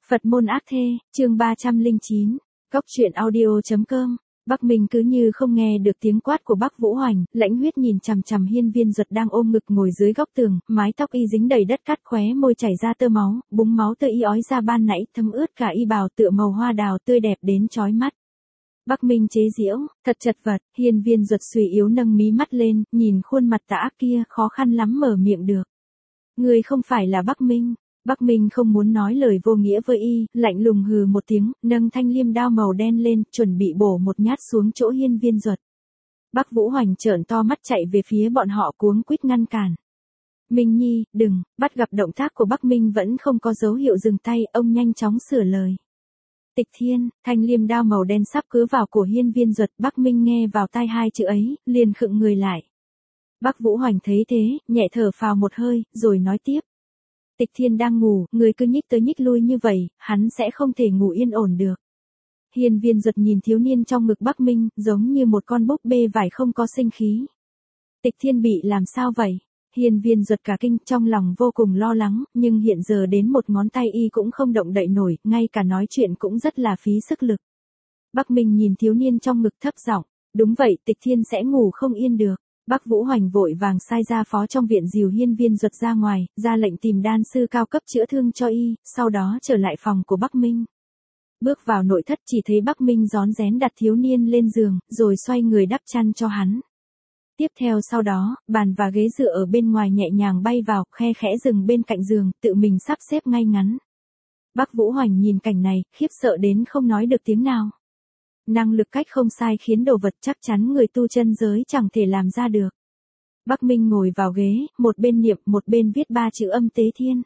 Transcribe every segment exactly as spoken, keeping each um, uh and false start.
Phật môn ác thê, chương ba trăm lẻ chín, Cốc truyện audio chấm com. Bắc Minh cứ như không nghe được tiếng quát của Bắc Vũ Hoành, lãnh huyết nhìn chằm chằm Hiên Viên Duật đang ôm ngực ngồi dưới góc tường, mái tóc y dính đầy đất cát, khóe môi chảy ra tơ máu, búng máu tươi y ói ra ban nãy thấm ướt cả y bào tựa màu hoa đào tươi đẹp đến chói mắt. Bắc Minh chế giễu, thật chật vật. Hiên Viên Duật suy yếu nâng mí mắt lên, nhìn khuôn mặt tà ác kia, khó khăn lắm mở miệng được. Người không phải là Bắc Minh. Bắc Minh không muốn nói lời vô nghĩa với y, lạnh lùng hừ một tiếng, nâng thanh liêm đao màu đen lên, chuẩn bị bổ một nhát xuống chỗ Hiên Viên Duật. Bắc Vũ Hoành trợn to mắt chạy về phía bọn họ, cuống quýt ngăn cản. Minh Nhi, đừng. Bắt gặp động tác của Bắc Minh vẫn không có dấu hiệu dừng tay, ông nhanh chóng sửa lời. Tịch Thiên. Thanh liêm đao màu đen sắp cứa vào cổ Hiên Viên Duật, Bắc Minh nghe vào tai hai chữ ấy, liền khựng người lại. Bắc Vũ Hoành thấy thế, nhẹ thở phào một hơi, rồi nói tiếp. Tịch Thiên đang ngủ, người cứ nhích tới nhích lui như vậy, hắn sẽ không thể ngủ yên ổn được. Hiên Viên Duật nhìn thiếu niên trong ngực Bắc Minh, giống như một con búp bê vải không có sinh khí. Tịch Thiên bị làm sao vậy? Hiên Viên Duật cả kinh, trong lòng vô cùng lo lắng, nhưng hiện giờ đến một ngón tay y cũng không động đậy nổi, ngay cả nói chuyện cũng rất là phí sức lực. Bắc Minh nhìn thiếu niên trong ngực thấp giọng, đúng vậy, Tịch Thiên sẽ ngủ không yên được. Bắc Vũ Hoành vội vàng sai gia phó trong viện dìu Hiên Viên Duật ra ngoài, ra lệnh tìm đan sư cao cấp chữa thương cho y, sau đó trở lại phòng của Bắc Minh. Bước vào nội thất chỉ thấy Bắc Minh rón rén đặt thiếu niên lên giường, rồi xoay người đắp chăn cho hắn. Tiếp theo sau đó, bàn và ghế dựa ở bên ngoài nhẹ nhàng bay vào, khe khẽ dừng bên cạnh giường, tự mình sắp xếp ngay ngắn. Bắc Vũ Hoành nhìn cảnh này, khiếp sợ đến không nói được tiếng nào. Năng lực cách không sai khiến đồ vật chắc chắn người tu chân giới chẳng thể làm ra được. Bắc Minh ngồi vào ghế, một bên niệm một bên viết ba chữ Âm Tế Thiên.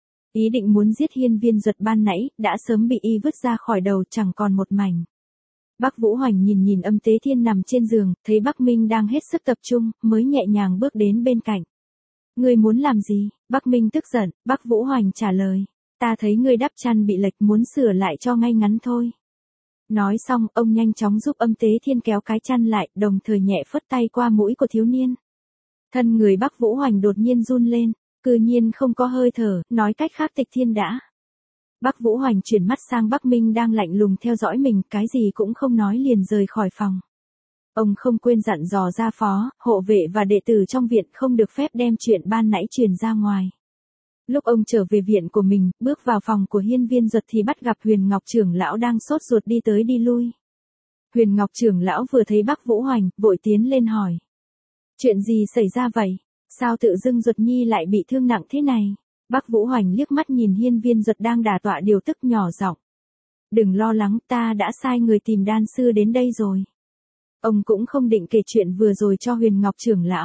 Ý định muốn giết Hiên Viên Duật ban nãy, đã sớm bị y vứt ra khỏi đầu chẳng còn một mảnh. Bắc Vũ Hoành nhìn nhìn Âm Tế Thiên nằm trên giường, thấy Bắc Minh đang hết sức tập trung, mới nhẹ nhàng bước đến bên cạnh. Ngươi muốn làm gì? Bắc Minh tức giận. Bắc Vũ Hoành trả lời. Ta thấy ngươi đắp chăn bị lệch, muốn sửa lại cho ngay ngắn thôi. Nói xong, ông nhanh chóng giúp Âm Tế Thiên kéo cái chăn lại, đồng thời nhẹ phất tay qua mũi của thiếu niên. Thân người Bắc Vũ Hoành đột nhiên run lên, cư nhiên không có hơi thở, nói cách khác Tịch Thiên đã. Bắc Vũ Hoành chuyển mắt sang Bắc Minh đang lạnh lùng theo dõi mình, cái gì cũng không nói liền rời khỏi phòng. Ông không quên dặn dò gia phó, hộ vệ và đệ tử trong viện không được phép đem chuyện ban nãy truyền ra ngoài. Lúc ông trở về viện của mình, bước vào phòng của Hiên Viên Duật thì bắt gặp Huyền Ngọc trưởng lão đang sốt ruột đi tới đi lui. Huyền Ngọc trưởng lão vừa thấy Bắc Vũ Hoành, vội tiến lên hỏi. Chuyện gì xảy ra vậy? Sao tự dưng Duật Nhi lại bị thương nặng thế này? Bắc Vũ Hoành liếc mắt nhìn Hiên Viên Duật đang đả tọa điều tức, nhỏ giọng. Đừng lo lắng, ta đã sai người tìm đan sư đến đây rồi. Ông cũng không định kể chuyện vừa rồi cho Huyền Ngọc trưởng lão.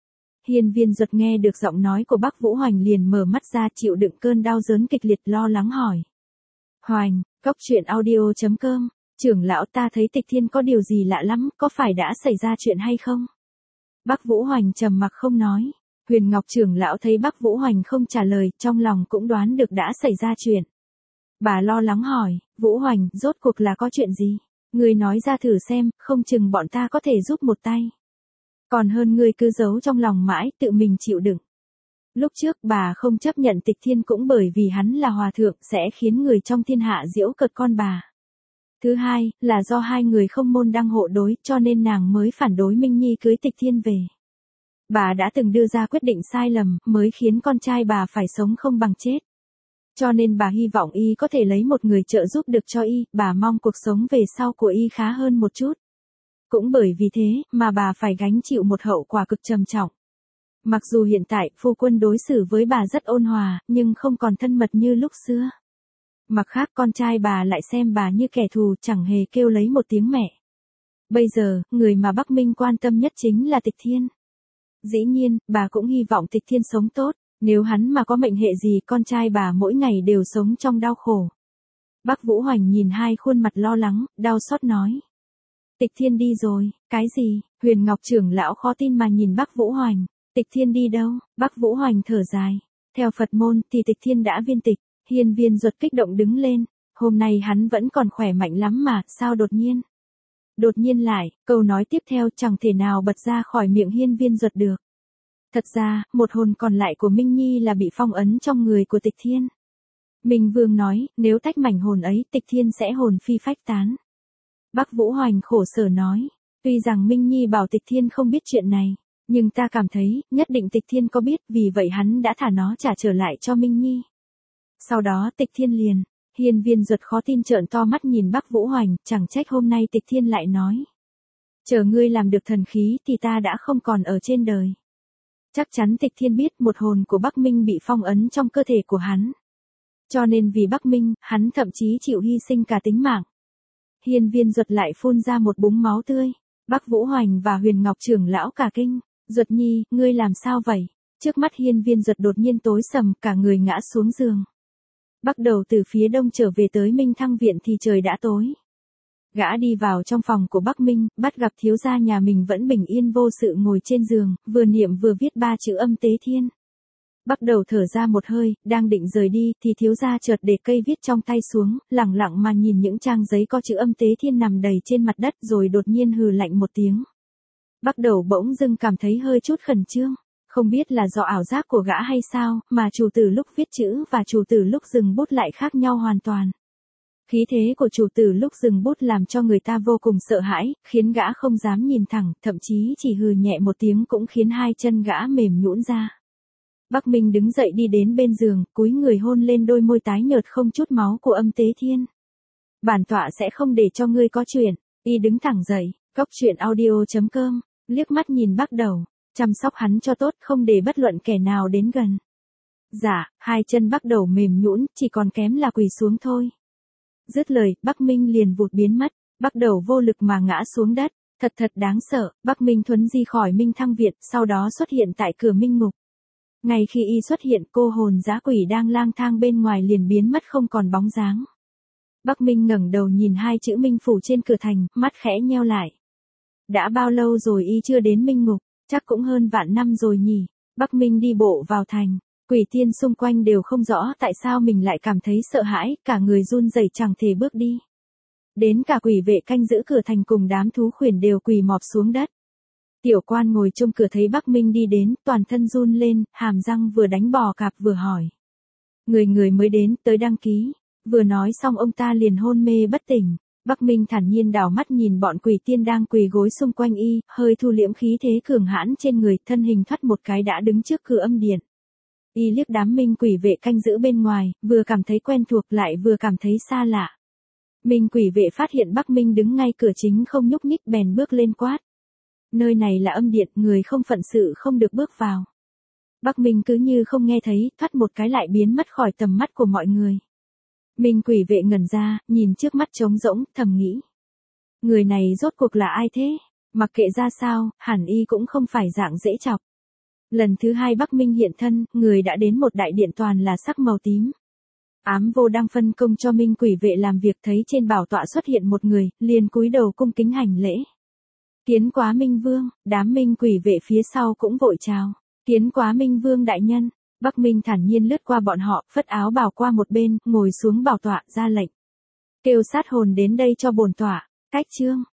Hiên Viên Duật nghe được giọng nói của Bắc Vũ Hoành liền mở mắt ra, chịu đựng cơn đau đớn kịch liệt, lo lắng hỏi. Hoành, Cốc truyện audio chấm com, trưởng lão, ta thấy Tịch Thiên có điều gì lạ lắm, có phải đã xảy ra chuyện hay không? Bắc Vũ Hoành trầm mặc không nói. Huyền Ngọc trưởng lão thấy Bắc Vũ Hoành không trả lời, trong lòng cũng đoán được đã xảy ra chuyện. Bà lo lắng hỏi, Vũ Hoành, rốt cuộc là có chuyện gì? Ngươi nói ra thử xem, không chừng bọn ta có thể giúp một tay. Còn hơn ngươi cứ giấu trong lòng mãi, tự mình chịu đựng. Lúc trước bà không chấp nhận Tịch Thiên cũng bởi vì hắn là hòa thượng, sẽ khiến người trong thiên hạ giễu cợt con bà. Thứ hai, là do hai người không môn đăng hộ đối, cho nên nàng mới phản đối Minh Nhi cưới Tịch Thiên về. Bà đã từng đưa ra quyết định sai lầm, mới khiến con trai bà phải sống không bằng chết. Cho nên bà hy vọng y có thể lấy một người trợ giúp được cho y, bà mong cuộc sống về sau của y khá hơn một chút. Cũng bởi vì thế, mà bà phải gánh chịu một hậu quả cực trầm trọng. Mặc dù hiện tại, phu quân đối xử với bà rất ôn hòa, nhưng không còn thân mật như lúc xưa. Mặt khác, con trai bà lại xem bà như kẻ thù, chẳng hề kêu lấy một tiếng mẹ. Bây giờ, người mà Bắc Minh quan tâm nhất chính là Tịch Thiên. Dĩ nhiên, bà cũng hy vọng Tịch Thiên sống tốt, nếu hắn mà có mệnh hệ gì, con trai bà mỗi ngày đều sống trong đau khổ. Bắc Vũ Hoành nhìn hai khuôn mặt lo lắng, đau xót nói. Tịch Thiên đi rồi. Cái gì? Huyền Ngọc trưởng lão khó tin mà nhìn Bắc Vũ Hoành. Tịch Thiên đi đâu? Bắc Vũ Hoành thở dài. Theo Phật môn thì Tịch Thiên đã viên tịch. Hiên Viên Duật kích động đứng lên. Hôm nay hắn vẫn còn khỏe mạnh lắm mà, sao đột nhiên? Đột nhiên lại, câu nói tiếp theo chẳng thể nào bật ra khỏi miệng Hiên Viên Duật được. Thật ra, một hồn còn lại của Minh Nhi là bị phong ấn trong người của Tịch Thiên. Minh Vương nói, nếu tách mảnh hồn ấy, Tịch Thiên sẽ hồn phi phách tán. Bắc Vũ Hoành khổ sở nói, tuy rằng Minh Nhi bảo Tịch Thiên không biết chuyện này, nhưng ta cảm thấy, nhất định Tịch Thiên có biết, vì vậy hắn đã thả nó trả trở lại cho Minh Nhi. Sau đó Tịch Thiên liền, Hiên Viên Duật khó tin trợn to mắt nhìn Bắc Vũ Hoành, chẳng trách hôm nay Tịch Thiên lại nói. Chờ ngươi làm được thần khí thì ta đã không còn ở trên đời. Chắc chắn Tịch Thiên biết một hồn của Bắc Minh bị phong ấn trong cơ thể của hắn. Cho nên vì Bắc Minh, hắn thậm chí chịu hy sinh cả tính mạng. Hiên Viên Duật lại phun ra một búng máu tươi. Bắc Vũ Hoành và Huyền Ngọc trưởng lão cả kinh. Duật Nhi, ngươi làm sao vậy? Trước mắt Hiên Viên Duật đột nhiên tối sầm, cả người ngã xuống giường. Bắt đầu từ phía đông trở về tới Minh Thăng Viện thì trời đã tối. Gã đi vào trong phòng của Bắc Minh, bắt gặp thiếu gia nhà mình vẫn bình yên vô sự ngồi trên giường, vừa niệm vừa viết ba chữ Âm Tế Thiên. Bắt đầu thở ra một hơi, đang định rời đi, thì thiếu gia chợt để cây viết trong tay xuống, lẳng lặng mà nhìn những trang giấy có chữ Âm Tế Thiên nằm đầy trên mặt đất rồi đột nhiên hừ lạnh một tiếng. Bắt đầu bỗng dưng cảm thấy hơi chút khẩn trương, không biết là do ảo giác của gã hay sao, mà chủ tử lúc viết chữ và chủ tử lúc dừng bút lại khác nhau hoàn toàn. Khí thế của chủ tử lúc dừng bút làm cho người ta vô cùng sợ hãi, khiến gã không dám nhìn thẳng, thậm chí chỉ hừ nhẹ một tiếng cũng khiến hai chân gã mềm nhũn ra. Bắc Minh đứng dậy đi đến bên giường, cúi người hôn lên đôi môi tái nhợt không chút máu của Âm Tế Thiên. Bản tọa sẽ không để cho ngươi có chuyện. Y đứng thẳng dậy, cốc truyện audio chấm com, liếc mắt nhìn Bắc Đầu, chăm sóc hắn cho tốt, không để bất luận kẻ nào đến gần. Dạ, hai chân Bắc Đầu mềm nhũn, chỉ còn kém là quỳ xuống thôi. Dứt lời, Bắc Minh liền vụt biến mất, Bắc Đầu vô lực mà ngã xuống đất, thật thật đáng sợ. Bắc Minh thuấn di khỏi Minh Thăng Viện, sau đó xuất hiện tại cửa Minh Ngục. Ngay khi y xuất hiện, cô hồn dã quỷ đang lang thang bên ngoài liền biến mất không còn bóng dáng. Bắc Minh ngẩng đầu nhìn hai chữ Minh Phủ trên cửa thành, mắt khẽ nheo lại. Đã bao lâu rồi y chưa đến Minh Ngục, chắc cũng hơn vạn năm rồi nhỉ. Bắc Minh đi bộ vào thành, quỷ tiên xung quanh đều không rõ tại sao mình lại cảm thấy sợ hãi, cả người run rẩy chẳng thể bước đi. Đến cả quỷ vệ canh giữ cửa thành cùng đám thú khuyển đều quỳ mọp xuống đất. Tiểu quan ngồi trông cửa thấy Bắc Minh đi đến, toàn thân run lên, hàm răng vừa đánh bò cạp vừa hỏi. Người người mới đến, tới đăng ký. Vừa nói xong ông ta liền hôn mê bất tỉnh. Bắc Minh thản nhiên đảo mắt nhìn bọn quỷ tiên đang quỳ gối xung quanh y, hơi thu liễm khí thế cường hãn trên người, thân hình thoát một cái đã đứng trước cửa âm điện. Y liếc đám minh quỷ vệ canh giữ bên ngoài, vừa cảm thấy quen thuộc lại vừa cảm thấy xa lạ. Minh quỷ vệ phát hiện Bắc Minh đứng ngay cửa chính không nhúc nhích bèn bước lên quát. Nơi này là âm điện, người không phận sự không được bước vào. Bắc Minh cứ như không nghe thấy, thoát một cái lại biến mất khỏi tầm mắt của mọi người. Minh quỷ vệ ngẩn ra, nhìn trước mắt trống rỗng, thầm nghĩ. Người này rốt cuộc là ai thế? Mặc kệ ra sao, hẳn y cũng không phải dạng dễ chọc. Lần thứ hai Bắc Minh hiện thân, người đã đến một đại điện toàn là sắc màu tím. Ám Vô đang phân công cho Minh quỷ vệ làm việc, thấy trên bảo tọa xuất hiện một người, liền cúi đầu cung kính hành lễ. Tiến quá Minh Vương, đám Minh quỷ vệ phía sau cũng vội chào. Tiến quá Minh Vương đại nhân. Bắc Minh thản nhiên lướt qua bọn họ, phất áo bào qua một bên, ngồi xuống bảo tọa, ra lệnh. Kêu sát hồn đến đây cho bổn tọa. Cách chương.